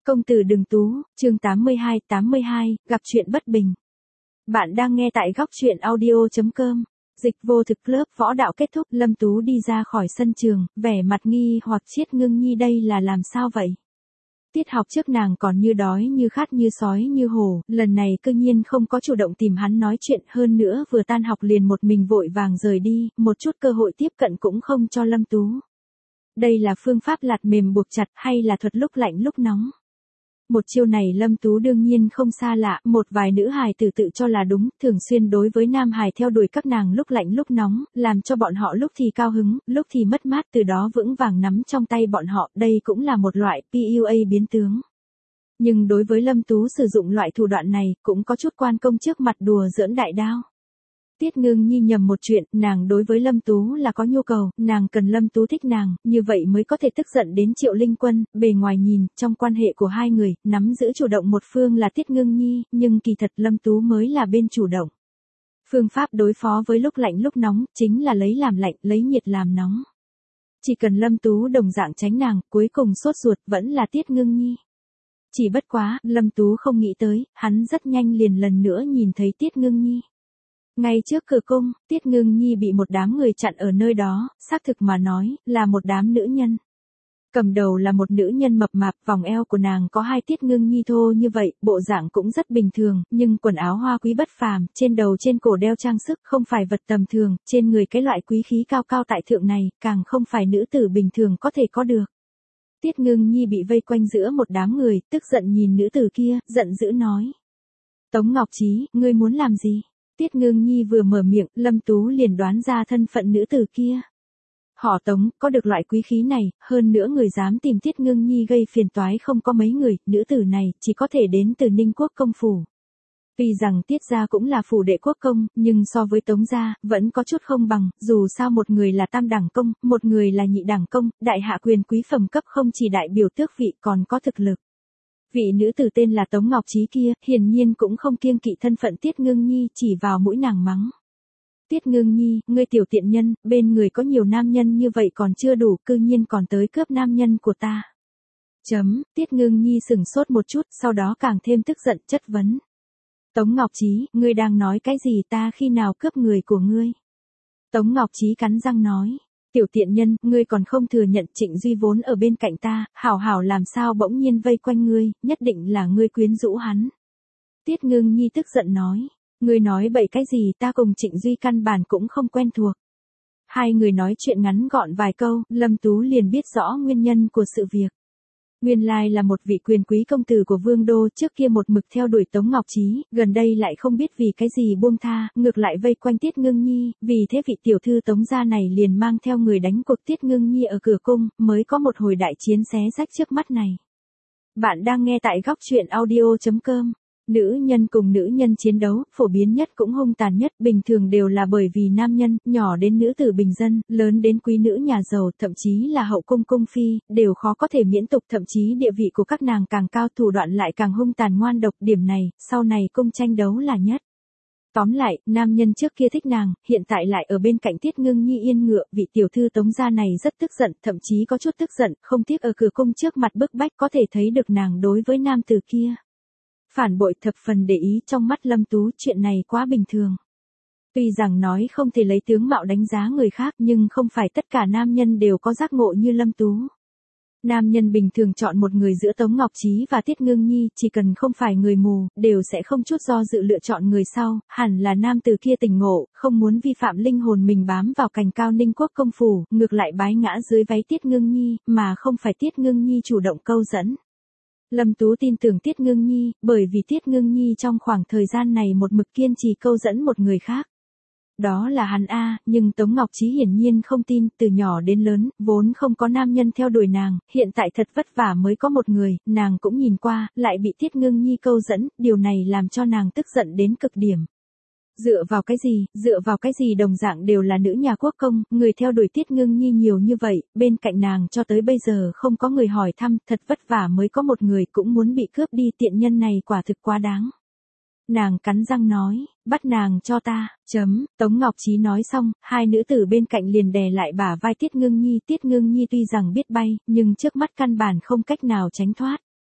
Công tử đừng tú, chương 82, gặp chuyện bất bình. Bạn đang nghe tại góc truyện audio.com. Dịch vô thực lớp võ đạo kết thúc, Lâm Tú đi ra khỏi sân trường, vẻ mặt nghi hoặc Triết Ngưng Nhi đây là làm sao vậy? Tiết học trước nàng còn như đói như khát như sói như hổ, lần này cư nhiên không có chủ động tìm hắn nói chuyện, hơn nữa vừa tan học liền một mình vội vàng rời đi, một chút cơ hội tiếp cận cũng không cho Lâm Tú. Đây là phương pháp lạt mềm buộc chặt hay là thuật lúc lạnh lúc nóng? Một chiêu này Lâm Tú đương nhiên không xa lạ, một vài nữ hài tử tự cho là đúng, thường xuyên đối với nam hài theo đuổi các nàng lúc lạnh lúc nóng, làm cho bọn họ lúc thì cao hứng, lúc thì mất mát, từ đó vững vàng nắm trong tay bọn họ, đây cũng là một loại PUA biến tướng. Nhưng đối với Lâm Tú sử dụng loại thủ đoạn này, cũng có chút quan công trước mặt đùa giỡn đại đao. Tiết Ngưng Nhi nhầm một chuyện, nàng đối với Lâm Tú là có nhu cầu, nàng cần Lâm Tú thích nàng, như vậy mới có thể tức giận đến Triệu Linh Quân, bề ngoài nhìn, trong quan hệ của hai người, nắm giữ chủ động một phương là Tiết Ngưng Nhi, nhưng kỳ thật Lâm Tú mới là bên chủ động. Phương pháp đối phó với lúc lạnh lúc nóng, chính là lấy làm lạnh, lấy nhiệt làm nóng. Chỉ cần Lâm Tú đồng dạng tránh nàng, cuối cùng sốt ruột vẫn là Tiết Ngưng Nhi. Chỉ bất quá, Lâm Tú không nghĩ tới, hắn rất nhanh liền lần nữa nhìn thấy Tiết Ngưng Nhi. Ngay trước cửa cung, Tiết Ngưng Nhi bị một đám người chặn ở nơi đó, xác thực mà nói, là một đám nữ nhân. Cầm đầu là một nữ nhân mập mạp, vòng eo của nàng có hai Tiết Ngưng Nhi thô như vậy, bộ dạng cũng rất bình thường, nhưng quần áo hoa quý bất phàm, trên đầu trên cổ đeo trang sức không phải vật tầm thường, trên người cái loại quý khí cao cao tại thượng này, càng không phải nữ tử bình thường có thể có được. Tiết Ngưng Nhi bị vây quanh giữa một đám người, tức giận nhìn nữ tử kia, giận dữ nói. Tống Ngọc Trí, ngươi muốn làm gì? Tiết Ngưng Nhi vừa mở miệng, Lâm Tú liền đoán ra thân phận nữ tử kia. Họ Tống, có được loại quý khí này, hơn nữa người dám tìm Tiết Ngưng Nhi gây phiền toái không có mấy người, nữ tử này chỉ có thể đến từ Ninh Quốc công phủ. Vì rằng Tiết gia cũng là phủ đệ quốc công, nhưng so với Tống gia, vẫn có chút không bằng, dù sao một người là tam đẳng công, một người là nhị đẳng công, đại hạ quyền quý phẩm cấp không chỉ đại biểu tước vị còn có thực lực. Vị nữ tử tên là Tống Ngọc Trí kia, hiển nhiên cũng không kiêng kỵ thân phận Tiết Ngưng Nhi, chỉ vào mũi nàng mắng. Tiết Ngưng Nhi, ngươi tiểu tiện nhân, bên người có nhiều nam nhân như vậy còn chưa đủ, cư nhiên còn tới cướp nam nhân của ta. Tiết Ngưng Nhi sửng sốt một chút, sau đó càng thêm tức giận chất vấn. Tống Ngọc Trí, ngươi đang nói cái gì, ta khi nào cướp người của ngươi? Tống Ngọc Trí cắn răng nói. Tiểu tiện nhân, ngươi còn không thừa nhận Trịnh Duy vốn ở bên cạnh ta, hảo hảo làm sao bỗng nhiên vây quanh ngươi, nhất định là ngươi quyến rũ hắn. Tiết Ngưng Nhi tức giận nói, ngươi nói bậy cái gì, ta cùng Trịnh Duy căn bản cũng không quen thuộc. Hai người nói chuyện ngắn gọn vài câu, Lâm Tú liền biết rõ nguyên nhân của sự việc. Nguyên lai là một vị quyền quý công tử của Vương Đô, trước kia một mực theo đuổi Tống Ngọc Trí, gần đây lại không biết vì cái gì buông tha, ngược lại vây quanh Tiết Ngưng Nhi, vì thế vị tiểu thư Tống gia này liền mang theo người đánh cuộc Tiết Ngưng Nhi ở cửa cung, mới có một hồi đại chiến xé rách trước mắt này. Bạn đang nghe tại góc truyện audio.com. Nữ nhân cùng nữ nhân chiến đấu, phổ biến nhất cũng hung tàn nhất, bình thường đều là bởi vì nam nhân, nhỏ đến nữ tử bình dân, lớn đến quý nữ nhà giàu, thậm chí là hậu cung cung phi, đều khó có thể miễn tục, thậm chí địa vị của các nàng càng cao, thủ đoạn lại càng hung tàn ngoan độc, điểm này, sau này cung tranh đấu là nhất. Tóm lại, nam nhân trước kia thích nàng, hiện tại lại ở bên cạnh Tiết Ngưng Nhi yên ngựa, vị tiểu thư Tống gia này rất tức giận, thậm chí có chút tức giận, không tiếc ở cửa cung trước mặt bức bách, có thể thấy được nàng đối với nam tử kia. Phản bội thập phần để ý, trong mắt Lâm Tú, chuyện này quá bình thường. Tuy rằng nói không thể lấy tướng mạo đánh giá người khác, nhưng không phải tất cả nam nhân đều có giác ngộ như Lâm Tú. Nam nhân bình thường chọn một người giữa Tống Ngọc Trí và Tiết Ngưng Nhi, chỉ cần không phải người mù, đều sẽ không chút do dự lựa chọn người sau, hẳn là nam từ kia tỉnh ngộ, không muốn vi phạm linh hồn mình bám vào cành cao Ninh Quốc công phủ, ngược lại bái ngã dưới váy Tiết Ngưng Nhi, mà không phải Tiết Ngưng Nhi chủ động câu dẫn. Lâm Tú tin tưởng Tiết Ngưng Nhi, bởi vì Tiết Ngưng Nhi trong khoảng thời gian này một mực kiên trì câu dẫn một người khác. Đó là hắn a, nhưng Tống Ngọc Trí hiển nhiên không tin, từ nhỏ đến lớn, vốn không có nam nhân theo đuổi nàng, hiện tại thật vất vả mới có một người, nàng cũng nhìn qua, lại bị Tiết Ngưng Nhi câu dẫn, điều này làm cho nàng tức giận đến cực điểm. Dựa vào cái gì đồng dạng đều là nữ nhà quốc công, người theo đuổi Tiết Ngưng Nhi nhiều như vậy, bên cạnh nàng cho tới bây giờ không có người hỏi thăm, thật vất vả mới có một người cũng muốn bị cướp đi, tiện nhân này quả thực quá đáng. Nàng cắn răng nói, bắt nàng cho ta, Tống Ngọc Trí nói xong, hai nữ tử bên cạnh liền đè lại bả vai Tiết Ngưng Nhi tuy rằng biết bay, nhưng trước mắt căn bản không cách nào tránh thoát.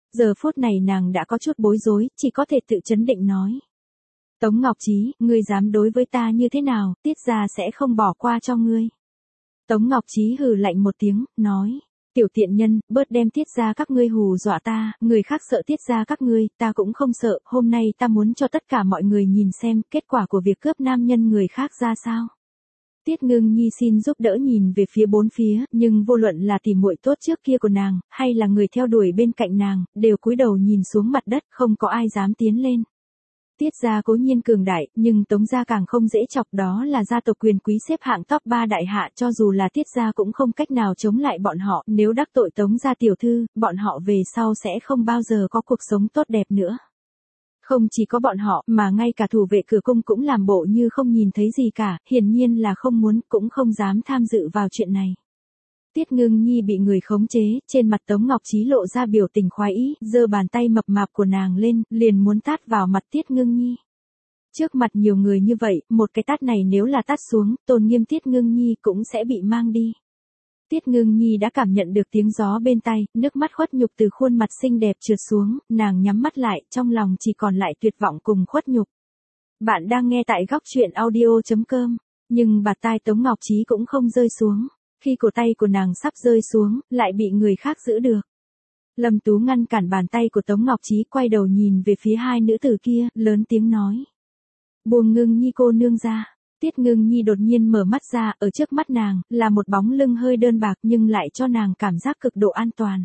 Giờ phút này nàng đã có chút bối rối, chỉ có thể tự trấn định nói. Tống Ngọc Trí, ngươi dám đối với ta như thế nào, Tiết gia sẽ không bỏ qua cho ngươi. Tống Ngọc Trí hừ lạnh một tiếng, nói. Tiểu tiện nhân, bớt đem Tiết gia các ngươi hù dọa ta, người khác sợ Tiết gia các ngươi, ta cũng không sợ, hôm nay ta muốn cho tất cả mọi người nhìn xem kết quả của việc cướp nam nhân người khác ra sao. Tiết Ngưng Nhi xin giúp đỡ nhìn về phía bốn phía, nhưng vô luận là tỉ muội tốt trước kia của nàng, hay là người theo đuổi bên cạnh nàng, đều cúi đầu nhìn xuống mặt đất, không có ai dám tiến lên. Tiết gia cố nhiên cường đại, nhưng Tống gia càng không dễ chọc, đó là gia tộc quyền quý xếp hạng top 3 đại hạ, cho dù là Tiết gia cũng không cách nào chống lại bọn họ, nếu đắc tội Tống gia tiểu thư, bọn họ về sau sẽ không bao giờ có cuộc sống tốt đẹp nữa. Không chỉ có bọn họ, mà ngay cả thủ vệ cửa cung cũng làm bộ như không nhìn thấy gì cả, hiển nhiên là không muốn, cũng không dám tham dự vào chuyện này. Tiết Ngưng Nhi bị người khống chế, trên mặt Tống Ngọc Trí lộ ra biểu tình khoái ý, giơ bàn tay mập mạp của nàng lên, liền muốn tát vào mặt Tiết Ngưng Nhi. Trước mặt nhiều người như vậy, một cái tát này nếu là tát xuống, tôn nghiêm Tiết Ngưng Nhi cũng sẽ bị mang đi. Tiết Ngưng Nhi đã cảm nhận được tiếng gió bên tai, nước mắt khuất nhục từ khuôn mặt xinh đẹp trượt xuống, nàng nhắm mắt lại, trong lòng chỉ còn lại tuyệt vọng cùng khuất nhục. Bạn đang nghe tại góc truyện audio.com, nhưng bạt tai Tống Ngọc Trí cũng không rơi xuống. Khi cổ tay của nàng sắp rơi xuống, lại bị người khác giữ được. Lâm Tú ngăn cản bàn tay của Tống Ngọc Trí, quay đầu nhìn về phía hai nữ tử kia, lớn tiếng nói. Buông Ngưng Nhi cô nương ra. Tiết Ngưng Nhi đột nhiên mở mắt ra, ở trước mắt nàng, là một bóng lưng hơi đơn bạc nhưng lại cho nàng cảm giác cực độ an toàn.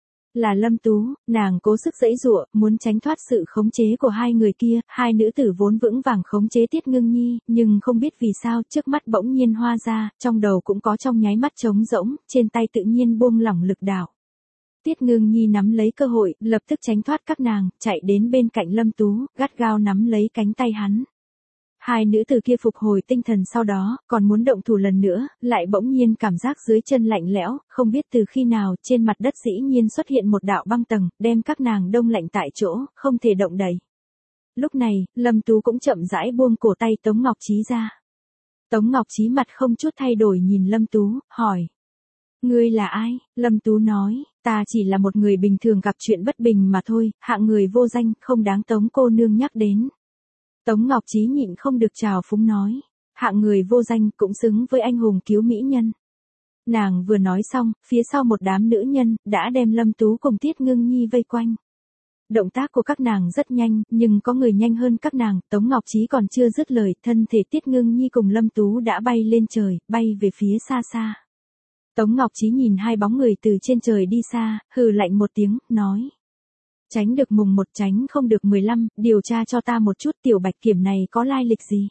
Là Lâm Tú, nàng cố sức giãy giụa, muốn tránh thoát sự khống chế của hai người kia, hai nữ tử vốn vững vàng khống chế Tiết Ngưng Nhi, nhưng không biết vì sao, trước mắt bỗng nhiên hoa ra, trong đầu cũng có trong nháy mắt trống rỗng, trên tay tự nhiên buông lỏng lực đạo. Tiết Ngưng Nhi nắm lấy cơ hội, lập tức tránh thoát các nàng, chạy đến bên cạnh Lâm Tú, gắt gao nắm lấy cánh tay hắn. Hai nữ tử kia phục hồi tinh thần sau đó, còn muốn động thủ lần nữa, lại bỗng nhiên cảm giác dưới chân lạnh lẽo, không biết từ khi nào, trên mặt đất dĩ nhiên xuất hiện một đạo băng tầng, đem các nàng đông lạnh tại chỗ, không thể động đậy. Lúc này, Lâm Tú cũng chậm rãi buông cổ tay Tống Ngọc Trí ra. Tống Ngọc Trí mặt không chút thay đổi nhìn Lâm Tú, hỏi. Ngươi là ai? Lâm Tú nói, ta chỉ là một người bình thường gặp chuyện bất bình mà thôi, hạng người vô danh, không đáng Tống cô nương nhắc đến. Tống Ngọc Trí nhịn không được trào phúng nói, hạng người vô danh cũng xứng với anh hùng cứu mỹ nhân. Nàng vừa nói xong, phía sau một đám nữ nhân, đã đem Lâm Tú cùng Tiết Ngưng Nhi vây quanh. Động tác của các nàng rất nhanh, nhưng có người nhanh hơn các nàng, Tống Ngọc Trí còn chưa dứt lời, thân thể Tiết Ngưng Nhi cùng Lâm Tú đã bay lên trời, bay về phía xa xa. Tống Ngọc Trí nhìn hai bóng người từ trên trời đi xa, hừ lạnh một tiếng, nói. Tránh được mùng 1 tránh không được 15, điều tra cho ta một chút tiểu bạch kiểm này có lai lịch gì.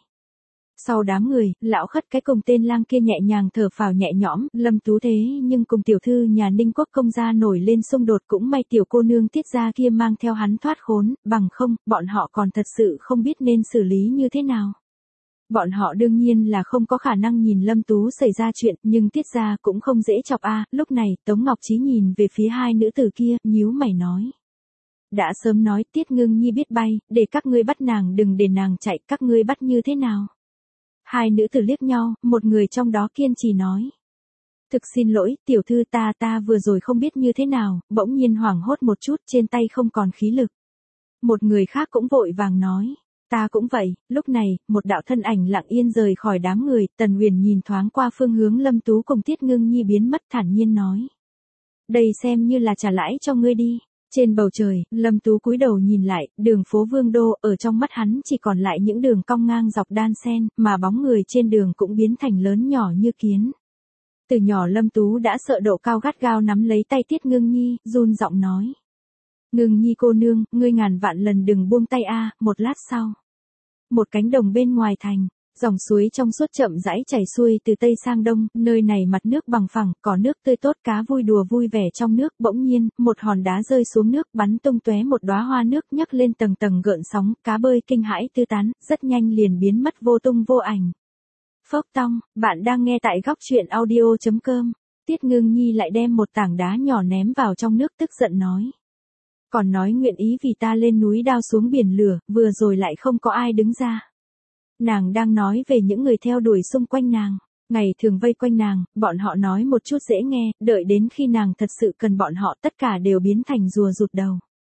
Sau đám người, lão khất cái cùng tên lang kia nhẹ nhàng thở phào nhẹ nhõm, Lâm Tú thế nhưng cùng tiểu thư nhà Ninh Quốc công gia nổi lên xung đột, cũng may tiểu cô nương Tiết gia kia mang theo hắn thoát khốn, bằng không, bọn họ còn thật sự không biết nên xử lý như thế nào. Bọn họ đương nhiên là không có khả năng nhìn Lâm Tú xảy ra chuyện, nhưng Tiết gia cũng không dễ chọc a. Lúc này, Tống Ngọc Trí nhìn về phía hai nữ tử kia, nhíu mày nói. Đã sớm nói Tiết Ngưng Nhi biết bay, để các ngươi bắt nàng đừng để nàng chạy, các ngươi bắt như thế nào? Hai nữ tử liếc nhau, một người trong đó kiên trì nói. Thực xin lỗi, tiểu thư ta vừa rồi không biết như thế nào, bỗng nhiên hoảng hốt một chút, trên tay không còn khí lực. Một người khác cũng vội vàng nói. Ta cũng vậy, lúc này, một đạo thân ảnh lặng yên rời khỏi đám người, Tần Uyển nhìn thoáng qua phương hướng Lâm Tú cùng Tiết Ngưng Nhi biến mất, thản nhiên nói. Đây xem như là trả lãi cho ngươi đi. Trên bầu trời, Lâm Tú cúi đầu nhìn lại, đường phố Vương Đô, ở trong mắt hắn chỉ còn lại những đường cong ngang dọc đan xen, mà bóng người trên đường cũng biến thành lớn nhỏ như kiến. Từ nhỏ Lâm Tú đã sợ độ cao, gắt gao nắm lấy tay Tiết Ngưng Nhi, run giọng nói. Ngưng Nhi cô nương, ngươi ngàn vạn lần đừng buông tay a. Một lát sau. Một cánh đồng bên ngoài thành. Dòng suối trong suốt chậm rãi chảy xuôi từ tây sang đông, nơi này mặt nước bằng phẳng, có nước tươi tốt, cá vui đùa vui vẻ trong nước, bỗng nhiên, một hòn đá rơi xuống nước, bắn tung tóe một đóa hoa nước, nhấc lên tầng tầng gợn sóng, cá bơi kinh hãi tứ tán, rất nhanh liền biến mất vô tung vô ảnh. Phốc tong, bạn đang nghe tại góc truyện audio.com. Tiết Ngưng Nhi lại đem một tảng đá nhỏ ném vào trong nước, tức giận nói. Còn nói nguyện ý vì ta lên núi đao xuống biển lửa, vừa rồi lại không có ai đứng ra. Nàng đang nói về những người theo đuổi xung quanh nàng. Ngày thường vây quanh nàng, bọn họ nói một chút dễ nghe, đợi đến khi nàng thật sự cần bọn họ tất cả đều biến thành rùa rụt đầu.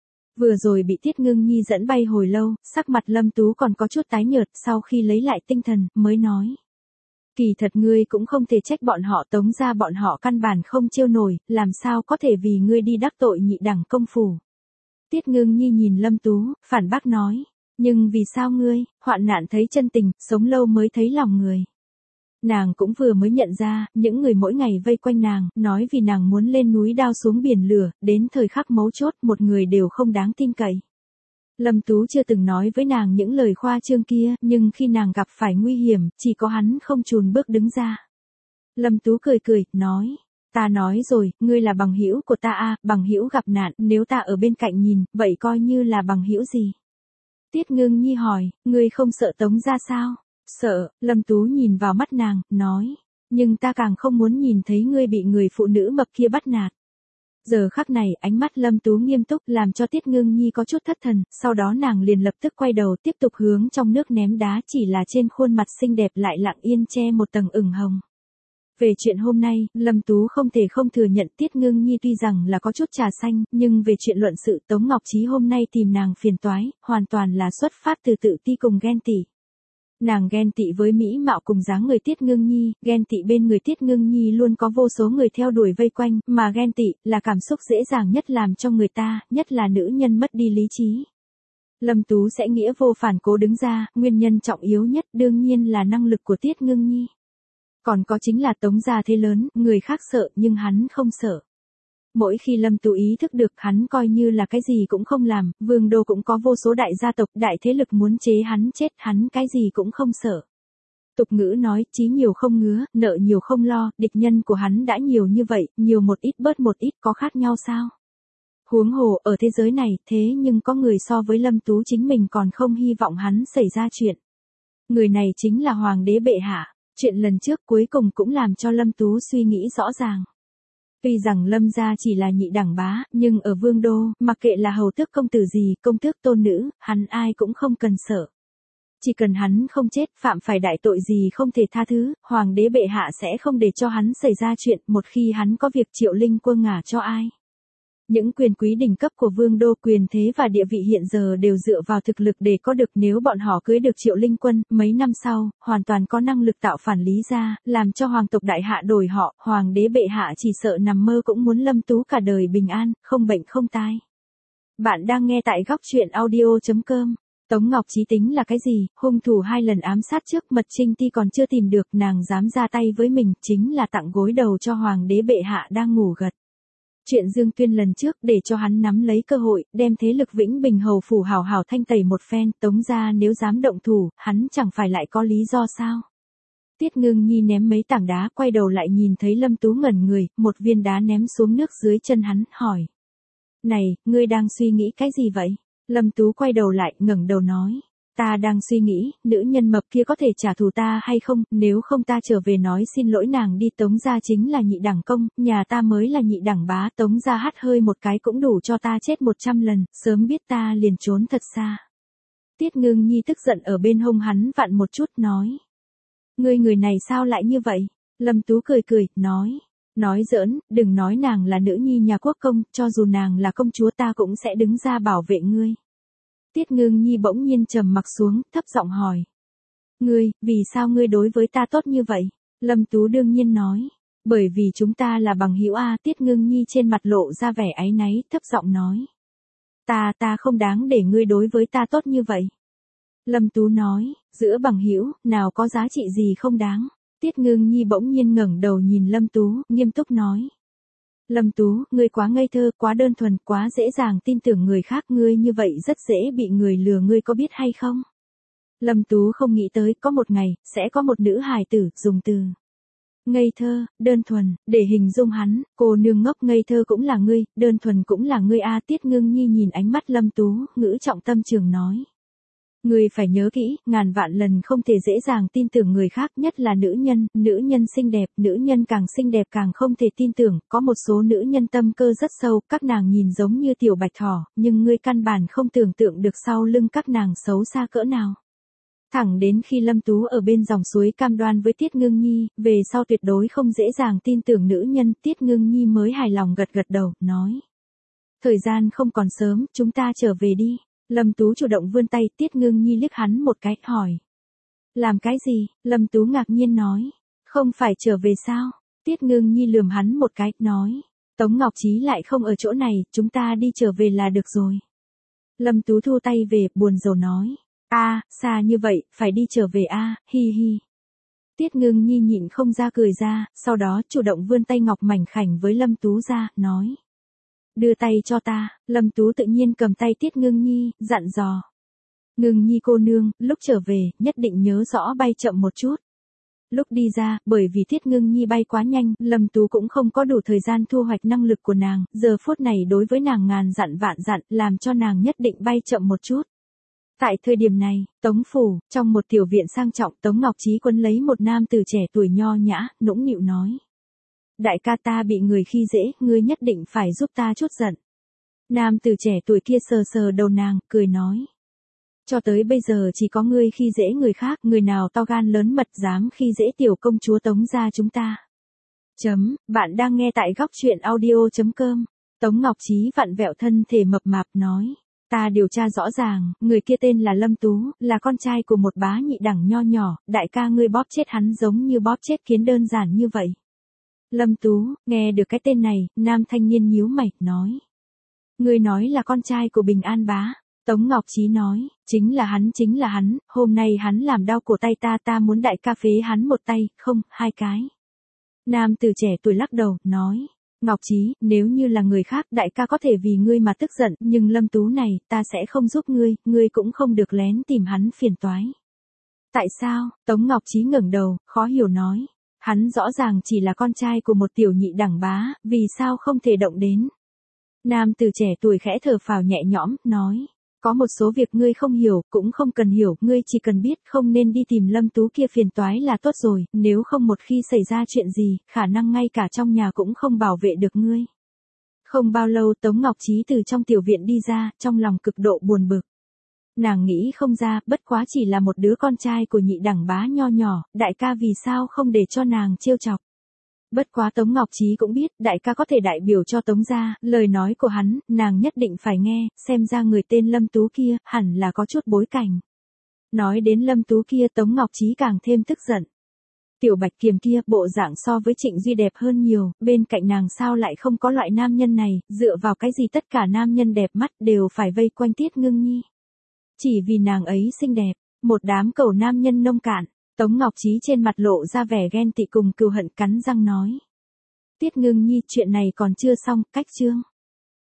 Vừa rồi bị Tiết Ngưng Nhi dẫn bay hồi lâu, sắc mặt Lâm Tú còn có chút tái nhợt, sau khi lấy lại tinh thần, mới nói. Kỳ thật ngươi cũng không thể trách bọn họ, Tống gia bọn họ căn bản không chiêu nổi, làm sao có thể vì ngươi đi đắc tội nhị đẳng công phủ. Tiết Ngưng Nhi nhìn Lâm Tú, phản bác nói. Nhưng vì sao ngươi, hoạn nạn thấy chân tình, sống lâu mới thấy lòng người. Nàng cũng vừa mới nhận ra, những người mỗi ngày vây quanh nàng, nói vì nàng muốn lên núi đao xuống biển lửa, đến thời khắc mấu chốt, một người đều không đáng tin cậy. Lâm Tú chưa từng nói với nàng những lời khoa trương kia, nhưng khi nàng gặp phải nguy hiểm, chỉ có hắn không chùn bước đứng ra. Lâm Tú cười cười, nói, ta nói rồi, ngươi là bằng hữu của ta a, bằng hữu gặp nạn, nếu ta ở bên cạnh nhìn, vậy coi như là bằng hữu gì? Tiết Ngưng Nhi hỏi, ngươi không sợ Tống gia sao? Sợ, Lâm Tú nhìn vào mắt nàng, nói, nhưng ta càng không muốn nhìn thấy ngươi bị người phụ nữ mập kia bắt nạt. Giờ khắc này, ánh mắt Lâm Tú nghiêm túc làm cho Tiết Ngưng Nhi có chút thất thần, sau đó nàng liền lập tức quay đầu tiếp tục hướng trong nước ném đá, chỉ là trên khuôn mặt xinh đẹp lại lặng yên che một tầng ửng hồng. Về chuyện hôm nay, Lâm Tú không thể không thừa nhận Tiết Ngưng Nhi tuy rằng là có chút trà xanh, nhưng về chuyện luận sự Tống Ngọc Trí hôm nay tìm nàng phiền toái, hoàn toàn là xuất phát từ tự ti cùng ghen tị. Nàng ghen tị với mỹ mạo cùng dáng người Tiết Ngưng Nhi, ghen tị bên người Tiết Ngưng Nhi luôn có vô số người theo đuổi vây quanh, mà ghen tị là cảm xúc dễ dàng nhất làm cho người ta, nhất là nữ nhân mất đi lý trí. Lâm Tú sẽ nghĩa vô phản cố đứng ra, nguyên nhân trọng yếu nhất đương nhiên là năng lực của Tiết Ngưng Nhi. Còn có chính là Tống gia thế lớn, người khác sợ nhưng hắn không sợ. Mỗi khi Lâm Tú ý thức được hắn coi như là cái gì cũng không làm, Vương đô cũng có vô số đại gia tộc, đại thế lực muốn chế hắn chết, hắn cái gì cũng không sợ. Tục ngữ nói, chí nhiều không ngứa, nợ nhiều không lo, địch nhân của hắn đã nhiều như vậy, nhiều một ít bớt một ít có khác nhau sao? Huống hồ, ở thế giới này, thế nhưng có người so với Lâm Tú chính mình còn không hy vọng hắn xảy ra chuyện. Người này chính là Hoàng đế bệ hạ. Chuyện lần trước cuối cùng cũng làm cho Lâm Tú suy nghĩ rõ ràng. Tuy rằng Lâm gia chỉ là nhị đẳng bá, nhưng ở Vương đô, mặc kệ là hầu tước công tử gì, công tước tôn nữ, hắn ai cũng không cần sợ. Chỉ cần hắn không chết, phạm phải đại tội gì không thể tha thứ, Hoàng đế bệ hạ sẽ không để cho hắn xảy ra chuyện, một khi hắn có việc Triệu Linh Quân ngả cho ai. Những quyền quý đỉnh cấp của Vương đô, quyền thế và địa vị hiện giờ đều dựa vào thực lực để có được, nếu bọn họ cưới được Triệu Linh Quân, mấy năm sau, hoàn toàn có năng lực tạo phản Lý gia, làm cho hoàng tộc đại hạ đổi họ, Hoàng đế bệ hạ chỉ sợ nằm mơ cũng muốn Lâm Tú cả đời bình an, không bệnh không tai. Bạn đang nghe tại góc truyện audio.com. Tống Ngọc Trí tính là cái gì, hung thủ 2 lần ám sát trước, Mật Trinh Ti còn chưa tìm được, nàng dám ra tay với mình, chính là tặng gối đầu cho Hoàng đế bệ hạ đang ngủ gật. Chuyện Dương Tuyên lần trước để cho hắn nắm lấy cơ hội, đem thế lực Vĩnh Bình hầu phủ hào hào thanh tẩy một phen, Tống gia nếu dám động thủ, hắn chẳng phải lại có lý do sao? Tiết Ngưng Nhi ném mấy tảng đá, quay đầu lại nhìn thấy Lâm Tú ngẩn người, một viên đá ném xuống nước dưới chân hắn, hỏi. Này, ngươi đang suy nghĩ cái gì vậy? Lâm Tú quay đầu lại, ngẩng đầu nói. Ta đang suy nghĩ, nữ nhân mập kia có thể trả thù ta hay không, nếu không ta trở về nói xin lỗi nàng đi. Tống gia chính là nhị đẳng công, nhà ta mới là nhị đẳng bá, Tống gia hắt hơi một cái cũng đủ cho ta chết 100 lần, sớm biết ta liền trốn thật xa. Tiết Ngưng Nhi tức giận ở bên hông hắn vặn một chút, nói. Ngươi người này sao lại như vậy? Lâm Tú cười cười, nói. Nói giỡn, đừng nói nàng là nữ nhi nhà quốc công, cho dù nàng là công chúa ta cũng sẽ đứng ra bảo vệ ngươi. Tiết Ngưng Nhi bỗng nhiên trầm mặc xuống, thấp giọng hỏi. Ngươi, vì sao ngươi đối với ta tốt như vậy? Lâm Tú đương nhiên nói. Bởi vì chúng ta là bằng hữu a. Tiết Ngưng Nhi trên mặt lộ ra vẻ áy náy, thấp giọng nói. Ta không đáng để ngươi đối với ta tốt như vậy. Lâm Tú nói, giữa bằng hữu, nào có giá trị gì không đáng. Tiết Ngưng Nhi bỗng nhiên ngẩng đầu nhìn Lâm Tú, nghiêm túc nói. Lâm Tú, ngươi quá ngây thơ, quá đơn thuần, quá dễ dàng tin tưởng người khác, ngươi như vậy rất dễ bị người lừa, ngươi có biết hay không? Lâm Tú không nghĩ tới, có một ngày, sẽ có một nữ hài tử, dùng từ ngây thơ, đơn thuần, để hình dung hắn, cô nương ngốc ngây thơ cũng là ngươi, đơn thuần cũng là ngươi a. Tiết Ngưng Nhi nhìn ánh mắt Lâm Tú, ngữ trọng tâm trường nói. Ngươi phải nhớ kỹ, ngàn vạn lần không thể dễ dàng tin tưởng người khác, nhất là nữ nhân xinh đẹp, nữ nhân càng xinh đẹp càng không thể tin tưởng, có một số nữ nhân tâm cơ rất sâu, các nàng nhìn giống như tiểu bạch thỏ, nhưng ngươi căn bản không tưởng tượng được sau lưng các nàng xấu xa cỡ nào. Thẳng đến khi Lâm Tú ở bên dòng suối cam đoan với Tiết Ngưng Nhi, về sau tuyệt đối không dễ dàng tin tưởng nữ nhân, Tiết Ngưng Nhi mới hài lòng gật gật đầu, nói. Thời gian không còn sớm, chúng ta trở về đi. Lâm Tú chủ động vươn tay, Tiết Ngưng Nhi liếc hắn một cái, hỏi. Làm cái gì? Lâm Tú ngạc nhiên nói. Không phải trở về sao? Tiết Ngưng Nhi lườm hắn một cái, nói. Tống Ngọc Chí lại không ở chỗ này, chúng ta đi trở về là được rồi. Lâm Tú thu tay về, buồn rầu nói. Xa như vậy, phải đi trở về hi hi. Tiết Ngưng Nhi nhịn không ra cười ra, sau đó chủ động vươn tay ngọc mảnh khảnh với Lâm Tú ra, nói. Đưa tay cho ta. Lâm Tú tự nhiên cầm tay Tiết Ngưng Nhi, dặn dò. Ngưng Nhi cô nương, lúc trở về, nhất định nhớ rõ bay chậm một chút. Lúc đi ra, bởi vì Tiết Ngưng Nhi bay quá nhanh, Lâm Tú cũng không có đủ thời gian thu hoạch năng lực của nàng, giờ phút này đối với nàng ngàn dặn vạn dặn, làm cho nàng nhất định bay chậm một chút. Tại thời điểm này, Tống phủ, trong một tiểu viện sang trọng, Tống Ngọc Chí Quân lấy một nam tử trẻ tuổi nho nhã, nũng nịu nói. Đại ca ta bị người khi dễ, ngươi nhất định phải giúp ta chút giận. Nam tử trẻ tuổi kia sờ sờ đầu nàng, cười nói. Cho tới bây giờ chỉ có ngươi khi dễ người khác, người nào to gan lớn mật dám khi dễ tiểu công chúa Tống gia chúng ta. Bạn đang nghe tại góc truyện audio.com. Tống Ngọc Chí vặn vẹo thân thể mập mạp nói. Ta điều tra rõ ràng, người kia tên là Lâm Tú, là con trai của một bá nhị đẳng nho nhỏ, đại ca ngươi bóp chết hắn giống như bóp chết kiến đơn giản như vậy. Lâm Tú, nghe được cái tên này, nam thanh niên nhíu mày, nói. Ngươi nói là con trai của Bình An bá. Tống Ngọc Chí nói, chính là hắn, hôm nay hắn làm đau cổ tay ta muốn đại ca phế hắn một tay, không, hai cái. Nam tử trẻ tuổi lắc đầu, nói. Ngọc Chí, nếu như là người khác đại ca có thể vì ngươi mà tức giận, nhưng Lâm Tú này, ta sẽ không giúp ngươi cũng không được lén tìm hắn phiền toái. Tại sao? Tống Ngọc Chí ngẩng đầu, khó hiểu nói. Hắn rõ ràng chỉ là con trai của một tiểu nhị đẳng bá, vì sao không thể động đến? Nam tử trẻ tuổi khẽ thở phào nhẹ nhõm, nói. Có một số việc ngươi không hiểu, cũng không cần hiểu, ngươi chỉ cần biết không nên đi tìm Lâm Tú kia phiền toái là tốt rồi, nếu không một khi xảy ra chuyện gì, khả năng ngay cả trong nhà cũng không bảo vệ được ngươi. Không bao lâu Tống Ngọc Chí từ trong tiểu viện đi ra, trong lòng cực độ buồn bực. Nàng nghĩ không ra, bất quá chỉ là một đứa con trai của nhị đẳng bá nho nhỏ, đại ca vì sao không để cho nàng trêu chọc. Bất quá Tống Ngọc Chí cũng biết, đại ca có thể đại biểu cho Tống gia, lời nói của hắn, nàng nhất định phải nghe, xem ra người tên Lâm Tú kia, hẳn là có chút bối cảnh. Nói đến Lâm Tú kia Tống Ngọc Chí càng thêm tức giận. Tiểu Bạch Kiềm kia, bộ dạng so với Trịnh Duy đẹp hơn nhiều, bên cạnh nàng sao lại không có loại nam nhân này, dựa vào cái gì tất cả nam nhân đẹp mắt đều phải vây quanh Tiết Ngưng Nhi. Chỉ vì nàng ấy xinh đẹp, một đám cẩu nam nhân nông cạn. Tống Ngọc Chí trên mặt lộ ra vẻ ghen tị cùng cừu hận, cắn răng nói. Tiết Ngưng Nhi, chuyện này còn chưa xong, cách chương.